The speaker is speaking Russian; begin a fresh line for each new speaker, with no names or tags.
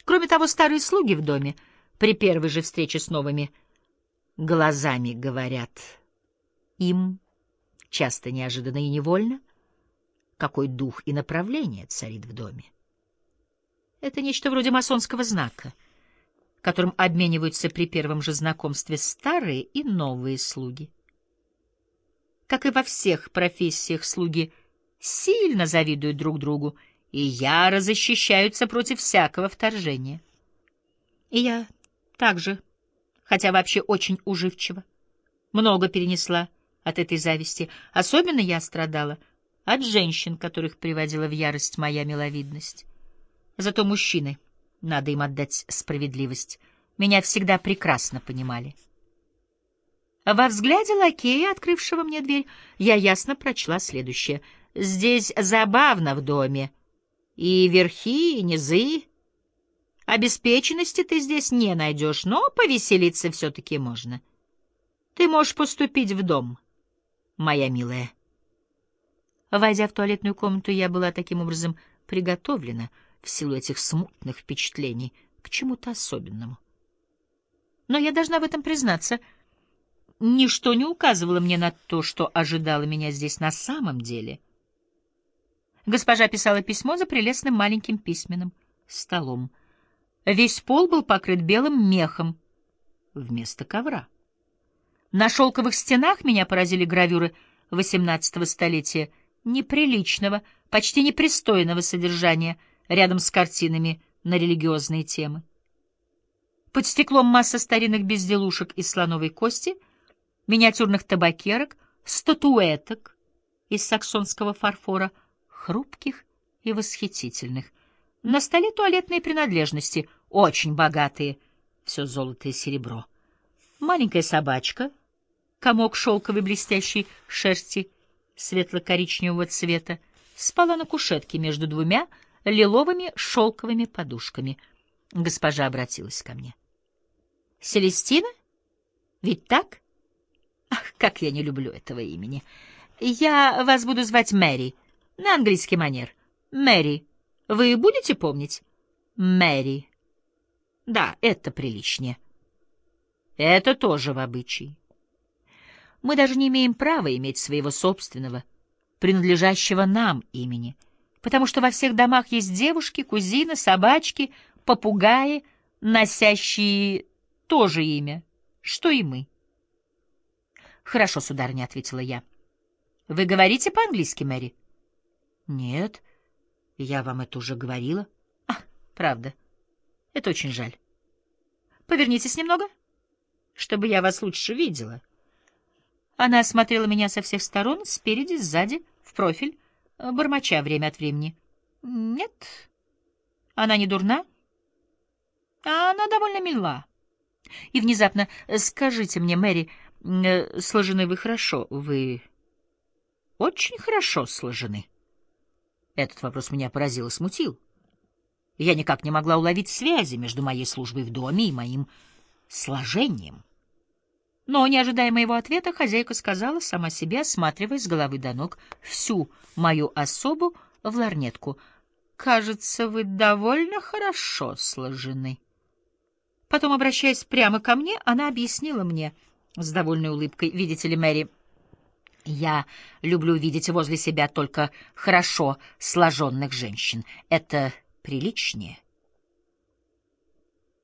Кроме того, старые слуги в доме при первой же встрече с новыми глазами говорят им, часто неожиданно и невольно, какой дух и направление царит в доме. Это нечто вроде масонского знака, которым обмениваются при первом же знакомстве старые и новые слуги. Как и во всех профессиях, слуги сильно завидуют друг другу и яро защищаются против всякого вторжения. И я также, хотя вообще очень уживчива, много перенесла от этой зависти. Особенно я страдала от женщин, которых приводила в ярость моя миловидность. Зато мужчины, надо им отдать справедливость, меня всегда прекрасно понимали. Во взгляде лакея, открывшего мне дверь, я ясно прочла следующее. «Здесь забавно в доме. И верхи, и низы. Обеспеченности ты здесь не найдешь, но повеселиться все-таки можно. Ты можешь поступить в дом, моя милая». Войдя в туалетную комнату, я была таким образом приготовлена в силу этих смутных впечатлений к чему-то особенному. Но я должна в этом признаться, ничто не указывало мне на то, что ожидало меня здесь на самом деле. Госпожа писала письмо за прелестным маленьким письменным столом. Весь пол был покрыт белым мехом вместо ковра. На шелковых стенах меня поразили гравюры XVIII столетия неприличного, почти непристойного содержания рядом с картинами на религиозные темы. Под стеклом масса старинных безделушек из слоновой кости, миниатюрных табакерок, статуэток из саксонского фарфора, хрупких и восхитительных. На столе туалетные принадлежности, очень богатые, все золото и серебро. Маленькая собачка, комок шелковой блестящей шерсти светло-коричневого цвета, спала на кушетке между двумя лиловыми шелковыми подушками. Госпожа обратилась ко мне. — Селестина? Ведь так? Ах, как я не люблю этого имени. Я вас буду звать Мэри, на английский манер. Мэри. Вы будете помнить? Мэри. Да, это приличнее. Это тоже в обычае. Мы даже не имеем права иметь своего собственного, принадлежащего нам имени, потому что во всех домах есть девушки, кузины, собачки, попугаи, носящие то же имя, что и мы. — Хорошо, сударыня, — ответила я. — Вы говорите по-английски, Мэри? — Нет, я вам это уже говорила. — А, правда. Это очень жаль. Повернитесь немного, чтобы я вас лучше видела. Она осмотрела меня со всех сторон, спереди, сзади, в профиль, бормоча время от времени. — Нет, она не дурна, а она довольно мила. И внезапно: скажите мне, Мэри, сложены вы хорошо? Вы очень хорошо сложены. Этот вопрос меня поразил и смутил. Я никак не могла уловить связи между моей службой в доме и моим сложением. Но, не ожидая моего ответа, хозяйка сказала сама себе, осматривая с головы до ног всю мою особу в лорнетку: «Кажется, вы довольно хорошо сложены». Потом, обращаясь прямо ко мне, она объяснила мне с довольной улыбкой: «Видите ли, Мэри, я люблю видеть возле себя только хорошо сложенных женщин. Это приличнее.